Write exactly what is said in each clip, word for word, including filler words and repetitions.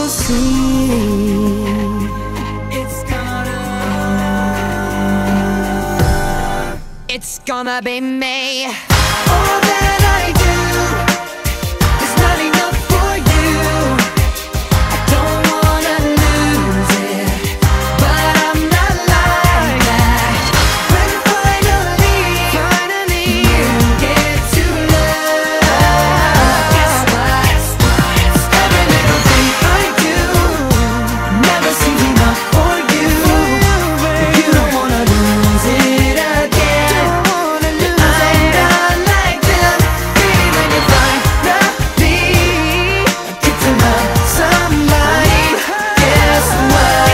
you'll see. It's gonna, it's gonna be me. All that I do is not enough for you. I don't wanna lose it, but I'm not like that. When finally, finally you get to love, guess what? Every little thing I do never seems enough for you. You don't wanna lose it again. I'm not like them. Baby, when you finally get to love somebody, guess what?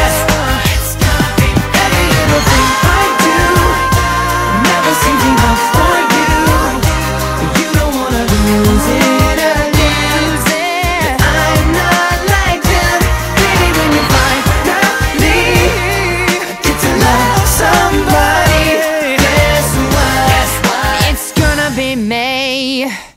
Every little thing I do never seems enough for you. You don't wanna lose it again. I'm not like them. Baby, when you finally get to love somebody, guess what? It's gonna be me.